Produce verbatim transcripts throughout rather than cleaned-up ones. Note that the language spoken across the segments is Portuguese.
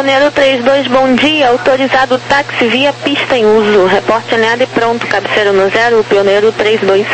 Pioneiro trinta e dois, bom dia. Autorizado táxi via pista em uso. Reporte alinhado e pronto. Cabeceira no zero, Pioneiro trinta e dois.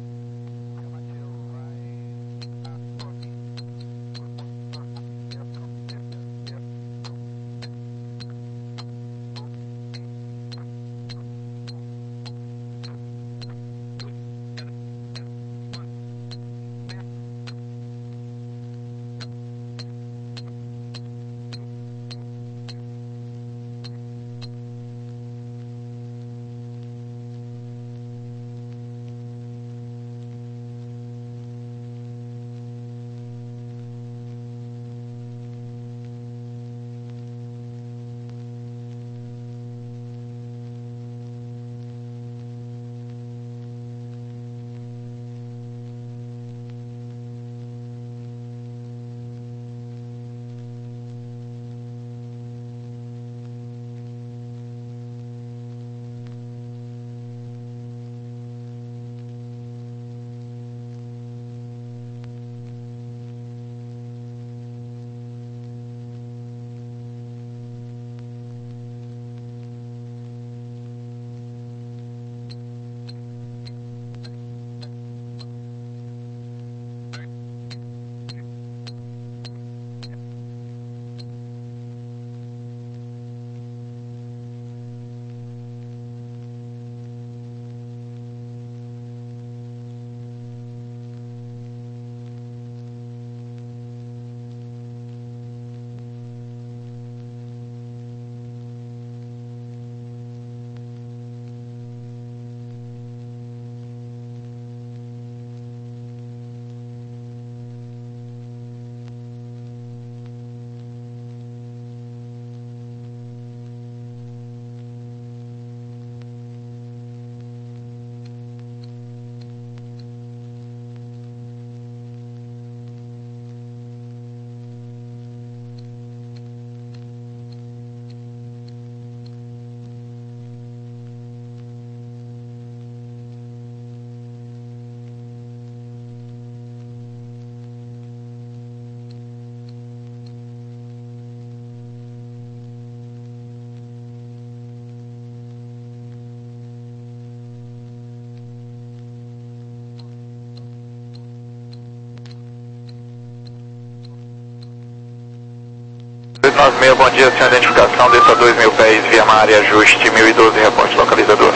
dois nove seis, bom dia, sem identificação, desça dois mil pés, via uma área ajuste, mil e doze, reporte localizador.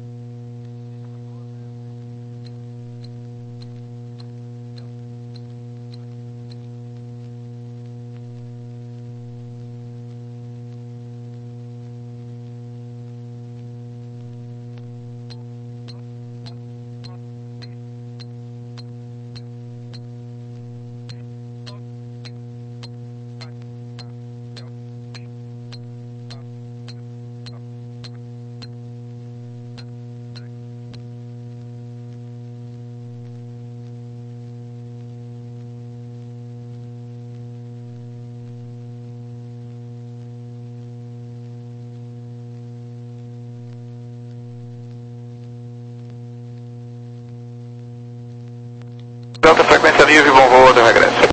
Delta frequência livre, bom voo, do regresso.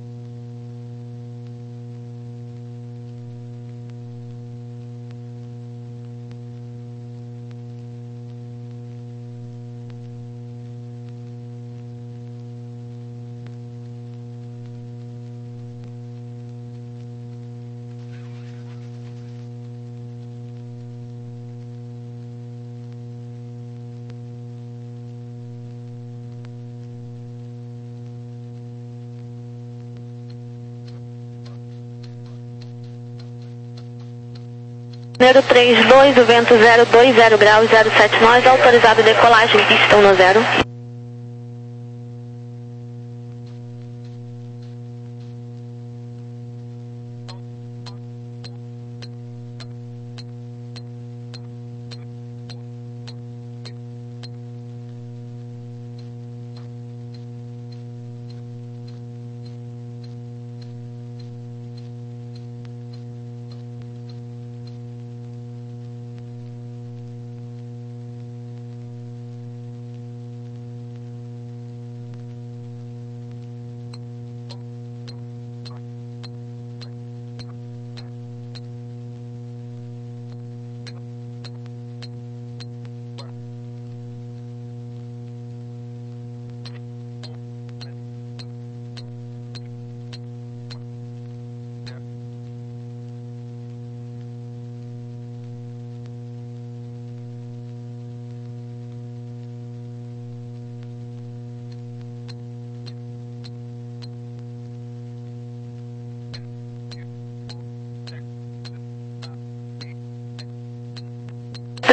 Pioneiro trinta e dois, o vento zero dois zero graus, zero sete nós, autorizado decolagem, pistão no zero.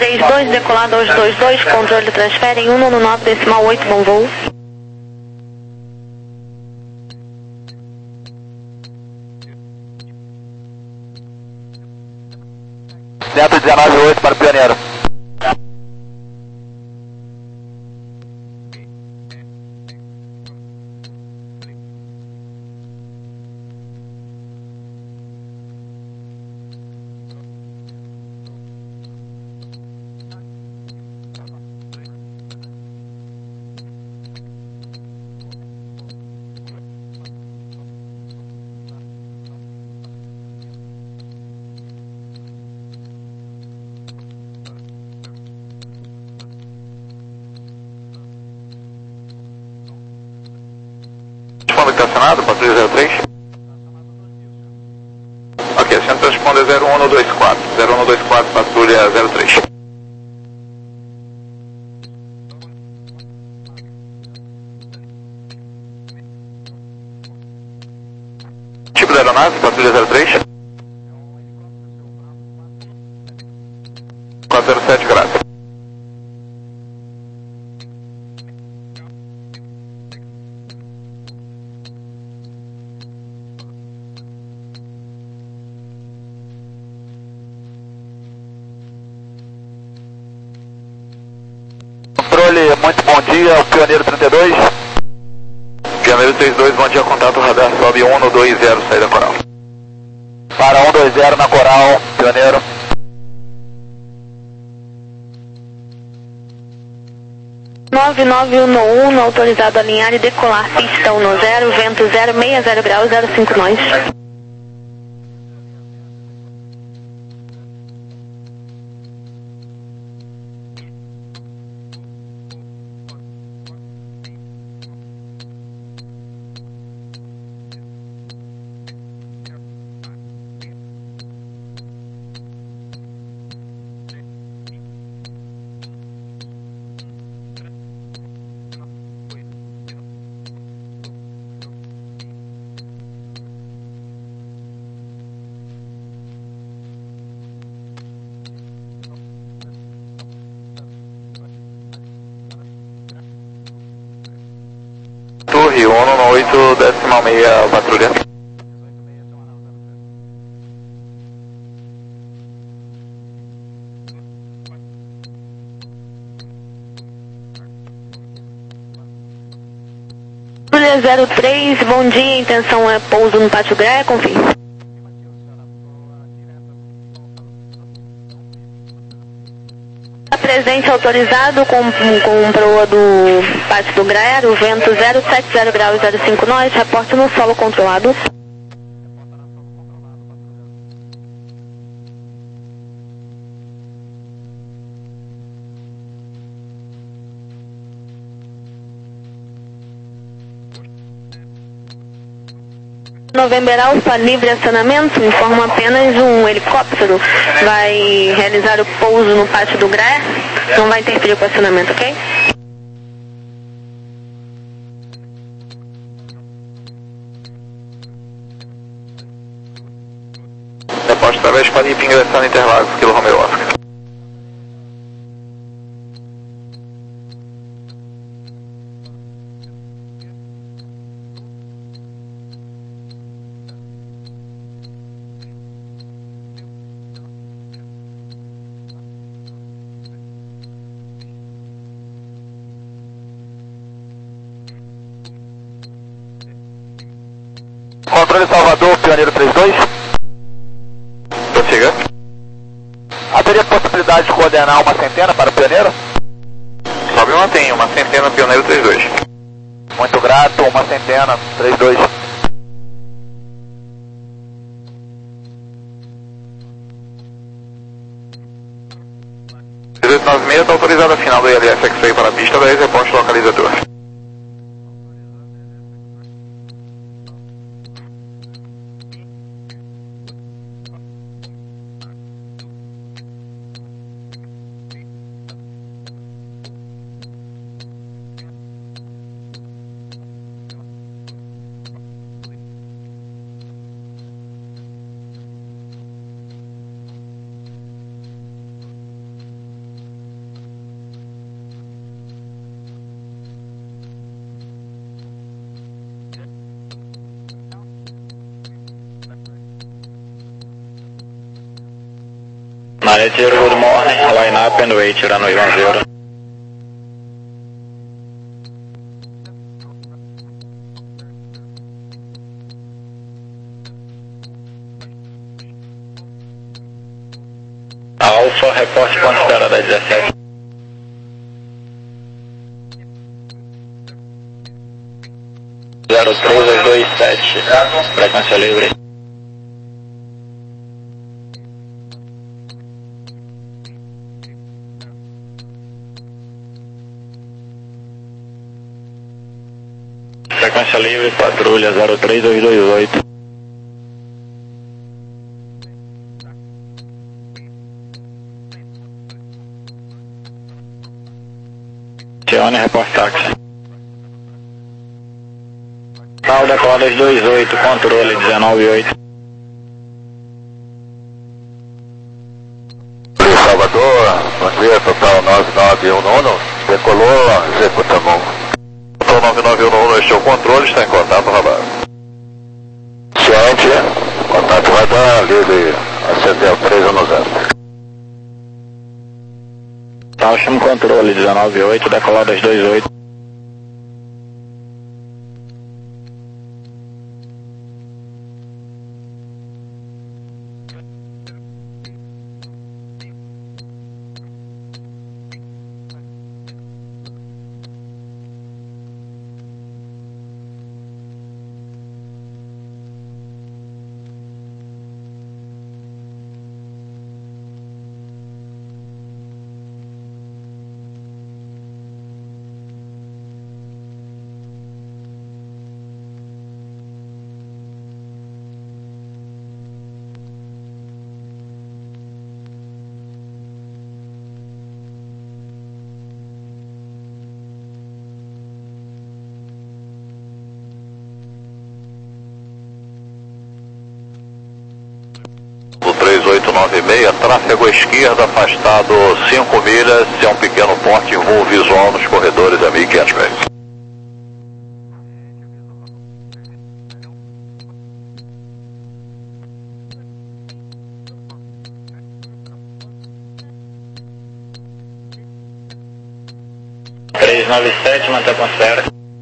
três dois, decolado aos dois dois, controle transfere em um nove nove decimal oito, bom voo. cento e dezenove ponto oito para o Pioneiro. Responda que está acionado, patrulha zero três. Ok, a senhora responde zero um dois quatro. zero um dois quatro, patrulha zero três. Tipo da aeronave, patrulha zero três. quatro zero sete, graças. Controle, muito bom dia, o Pioneiro trinta e dois. Pioneiro trinta e dois, bom dia, contato radar, sobe um dois zero, saída coral. Para um dois zero na Coral, Pioneiro. nove nove um um, autorizado a alinhar e decolar, pista um zero, vento zero, sessenta graus, zero cinco nós. Torre um oito decimal seis, patrulha. Patrulha zero três, bom dia, intenção é pouso no Pátio Greia, confirme. Presente autorizado com, com proa do Pátio do Greia, o vento zero sete zero graus, zero cinco nós, reporte no solo controlado. November Alfa, livre acionamento, informa apenas um helicóptero, vai realizar o pouso no Pátio do Greia, não vai interferir com o acionamento, ok? Reposta através para Iping, ingressando em Interlagos, Kilo Romeo Oscar. Controle Salvador, Pioneiro trinta e dois. Prossiga. Haveria possibilidade de coordenar uma centena para o Pioneiro? Sobe e mantém, uma centena, Pioneiro trinta e dois. Muito grato, uma centena, trinta e dois. dezoito noventa e seis, está autorizado a final do I L S X-Ray para a pista dez, reposte localizador. Canadian Zero, good morning. Line up and wait, runway one zero. Alfa, reporte ponto espera da dezessete. zero três dois dois sete, frequência livre. Frequência livre, patrulha zero três dois dois oito. Tione, reporte táxi. Tal decolas dois oito, controle dezenove oito. Salvador, bom dia, total nove nove um nono, decolou, executamos. Total nove nove um nono, este é o controle, está em contato radar. Ciente, contato radar, livre, acendeu três um zero. Tal, chama controle dezenove oito, decoladas dois oito. três oito nove seis, tráfego à esquerda, afastado cinco milhas, é um pequeno porte, voo visual nos corredores a mil e quinhentos metros. três nove sete, mantém a atmosfera.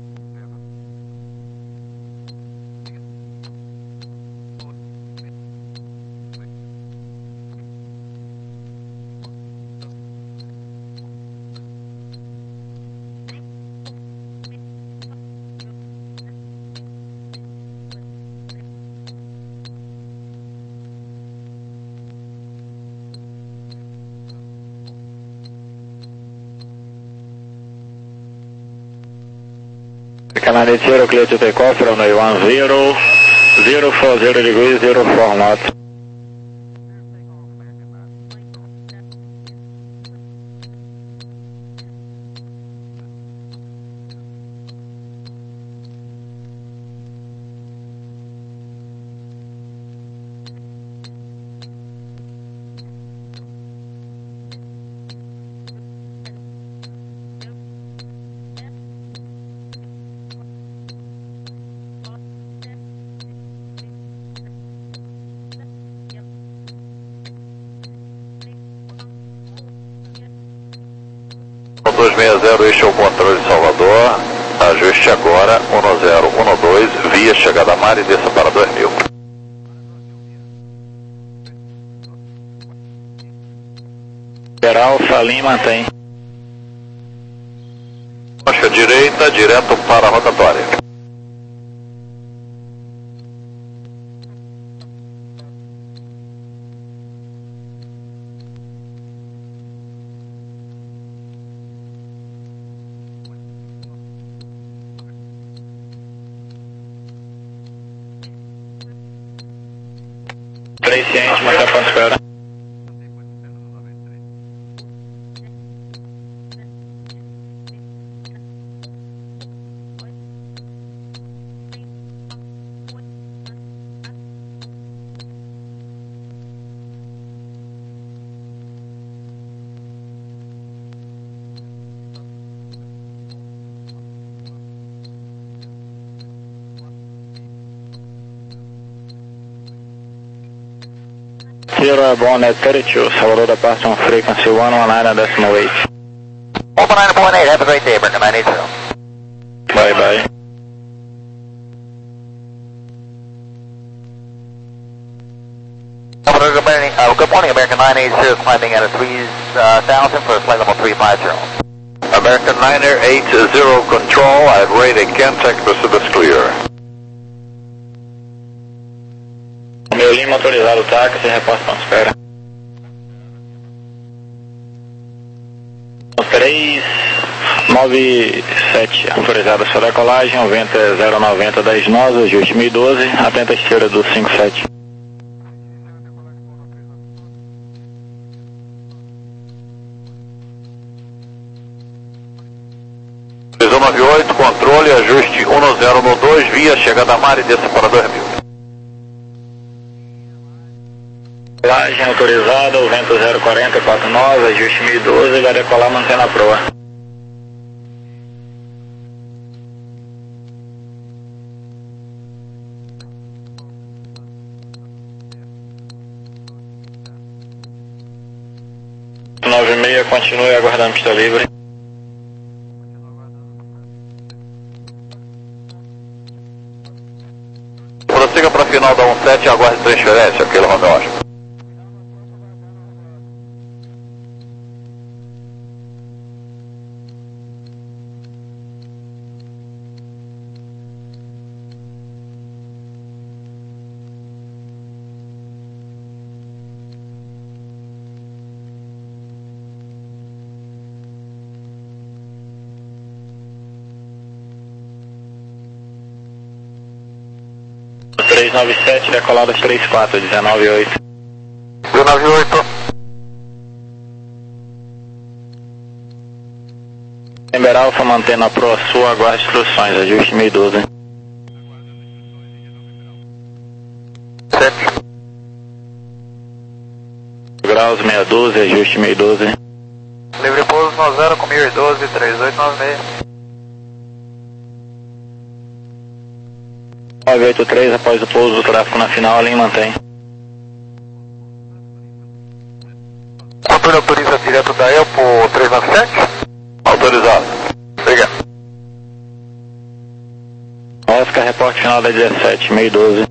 Canadian Zero, clear to take off, runway one zero, zero four zero degrees, zero four knots. dois seis zero, este é o controle de Salvador, ajuste agora, um zero um dois, via chegada a mar e desça para dois mil. Alfa, Lima, mantém. Marcha direita, direto para a rotatória. três ciente, mantém a ponta espera. zero airborne at thirty-two, Salvador departure on frequency one one nine decimal eight. one one nine point eight, have a great day, American nine eight zero. Bye bye. Good morning, uh, good morning, American nine eight zero, climbing at a three thousand for flight level three five zero. American nine eight zero control, I've rated Kentec Pacific clear. Meu Lima autorizado o táxi, reposta para espera. três nove sete, autorizada sua decolagem, o vento é zero noventa dez nós, ajuste mil e doze, atenta à esteira do cinco sete. três um nove oito, controle, ajuste um zero um dois, via chegada a mar e desça para dois mil. Decolagem autorizada, o vento zero quarenta quatro nós, ajuste mil e doze, vai decolar mantendo a proa. nove e meia, continue aguardando pista livre. Prossiga para a final da um sete e aguarde transferência, aquele Romeo Oscar. três nove sete, decolada três quatro, dezenove oito. dezenove oito. Ember Alpha, mantendo a proa sua, aguarde instruções, ajuste mil e doze. sete. Graus seiscentos e doze, ajuste mil e doze. Livre pouso no zero com mil e doze, três oito nove seis. nove oito três, após o pouso do tráfego na final, a linha mantém. Controle autoriza direto da Elpo três nove sete? Autorizado. Obrigado. Oscar, reporte final da dezessete, mil e doze.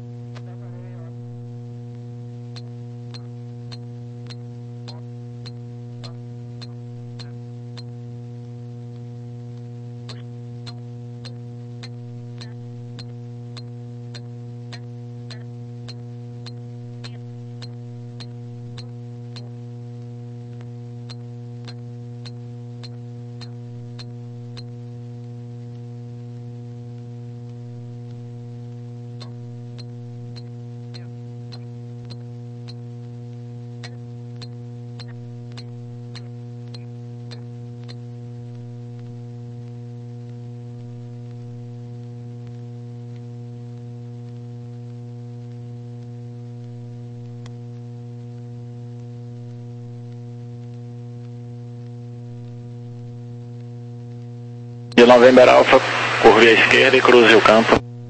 De November Alpha, curve à esquerda e cruze o campo.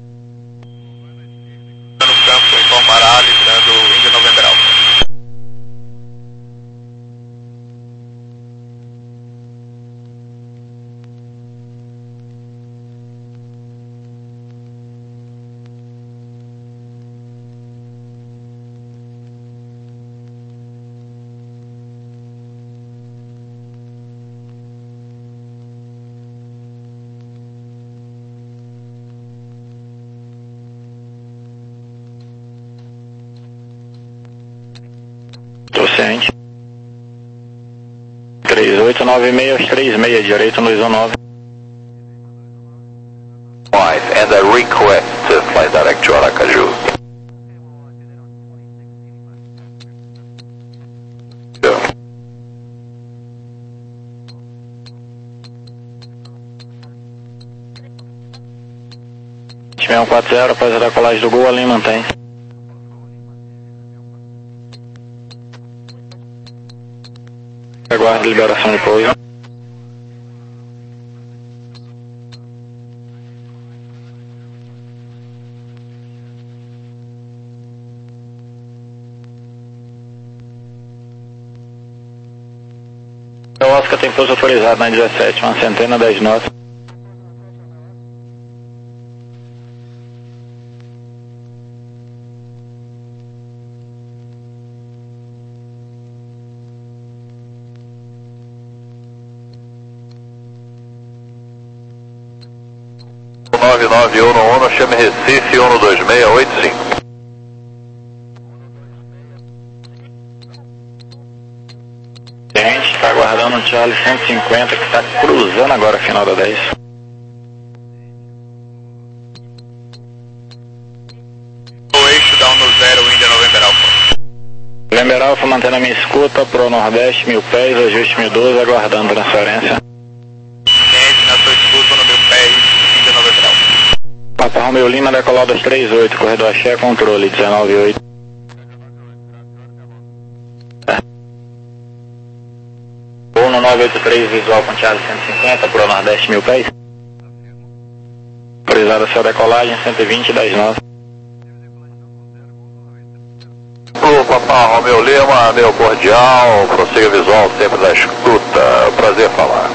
No campo, informará, livrando o Índia November Alpha. Tô ciente. três oito nove seis aos três seis, direito no ISO nove. And a request to fly direct to Aracaju. seis um quatro zero, após a decolagem do Gol, a linha mantém. Aguarde liberação de pouso. Oscar tem pouso autorizado na dezessete, uma centena dez nós. nove nove um um, chame Recife um dois seis oito cinco. Gente, está aguardando um Charlie cento e cinquenta que está cruzando agora, final da dez. O eixo dá um no zero, Índia November Alpha. November Alpha mantendo a minha escuta, pro Nordeste, mil pés, ajuste mil e doze, aguardando transferência. Gente, na sua escuta no mil pés, Índia November Alpha. Papa Romeu Lima, decolado das trinta e oito, corredor Axé, controle dezenove oito. Voo no nove oito três, visual com Charlie cento e cinquenta, pro Nordeste, mil pés. Autorizada sua decolagem, cento e vinte, dez nós. O Papa Romeu Lima, meu cordial, prossiga visual sempre da escuta, prazer falar.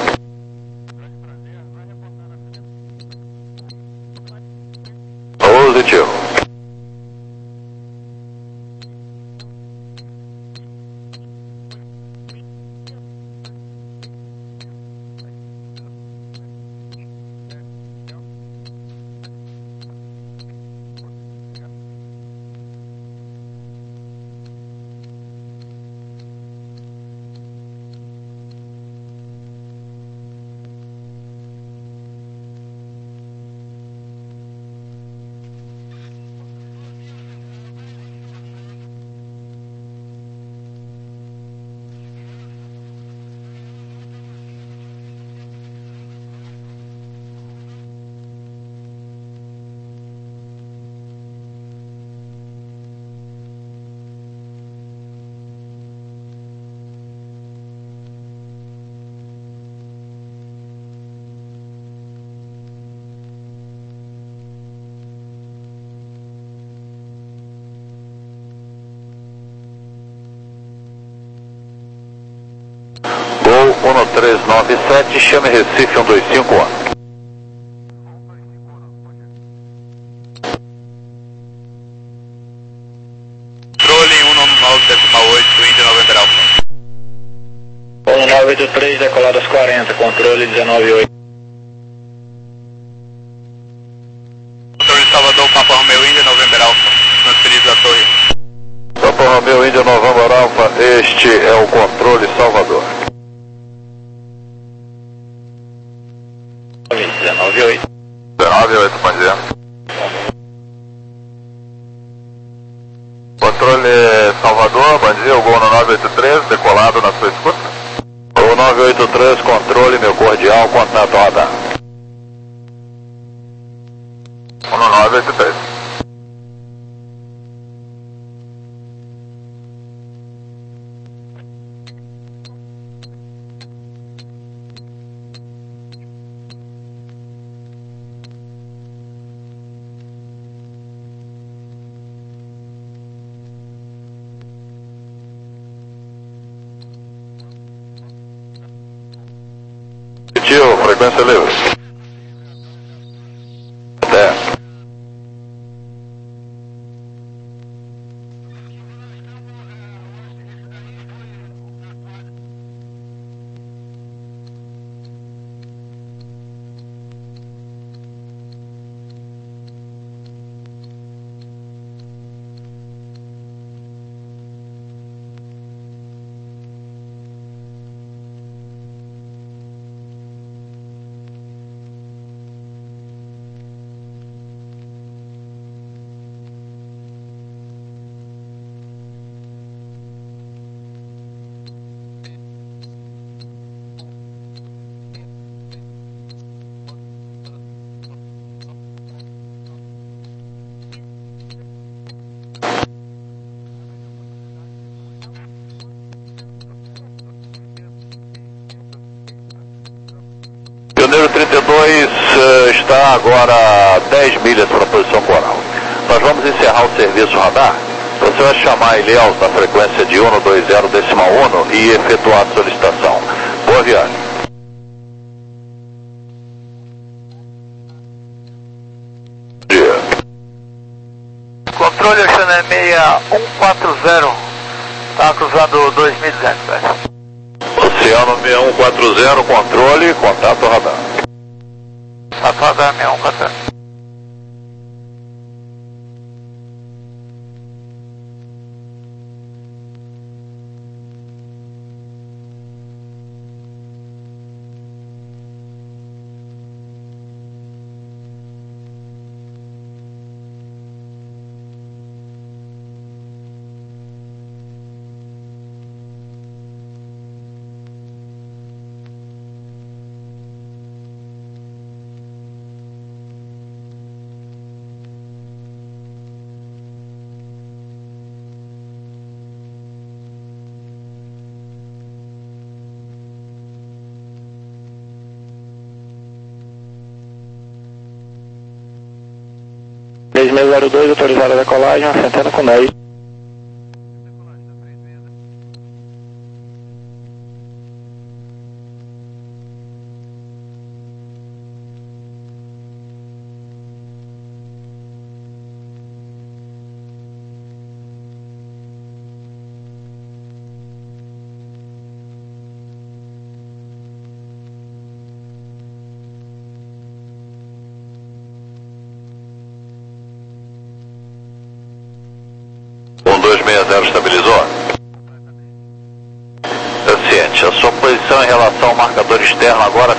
Positivo. um três nove sete, chame Recife um dois cinco um. Controle um nove oito, Índia November Alpha. um nove oito três, decolado às quarenta, controle dezenove oito. Controle Salvador, Papa Romeu Índia November Alpha. Transferido da torre. Papa Romeu Índia November Alpha, este é o controle Salvador. dezenove oito. dezenove oito, bom dia. Controle Salvador, bom dia, o gol no nove oito três, decolado na sua escuta. O nove oito três, controle, meu cordial, contato radar. um no nove oito três. Frequência livre. Até. Pioneiro trinta e dois uh, está agora a dez milhas para a posição coral. Nós vamos encerrar o serviço radar. Você vai chamar a Ilhéus na frequência de um dois zero decimal um e efetuar a solicitação. Boa ferroviário. Dia. Controle Oceano seis um quatro zero, tá cruzado dois mil e duzentos, velho. Oceano seis um quatro zero, controle, contato radar. Contato radar seis um quatro zero. três seis zero dois, autorizada a decolagem, assentando com dez. um dois seis zero estabilizou? É ciente, a sua posição em relação ao marcador externo agora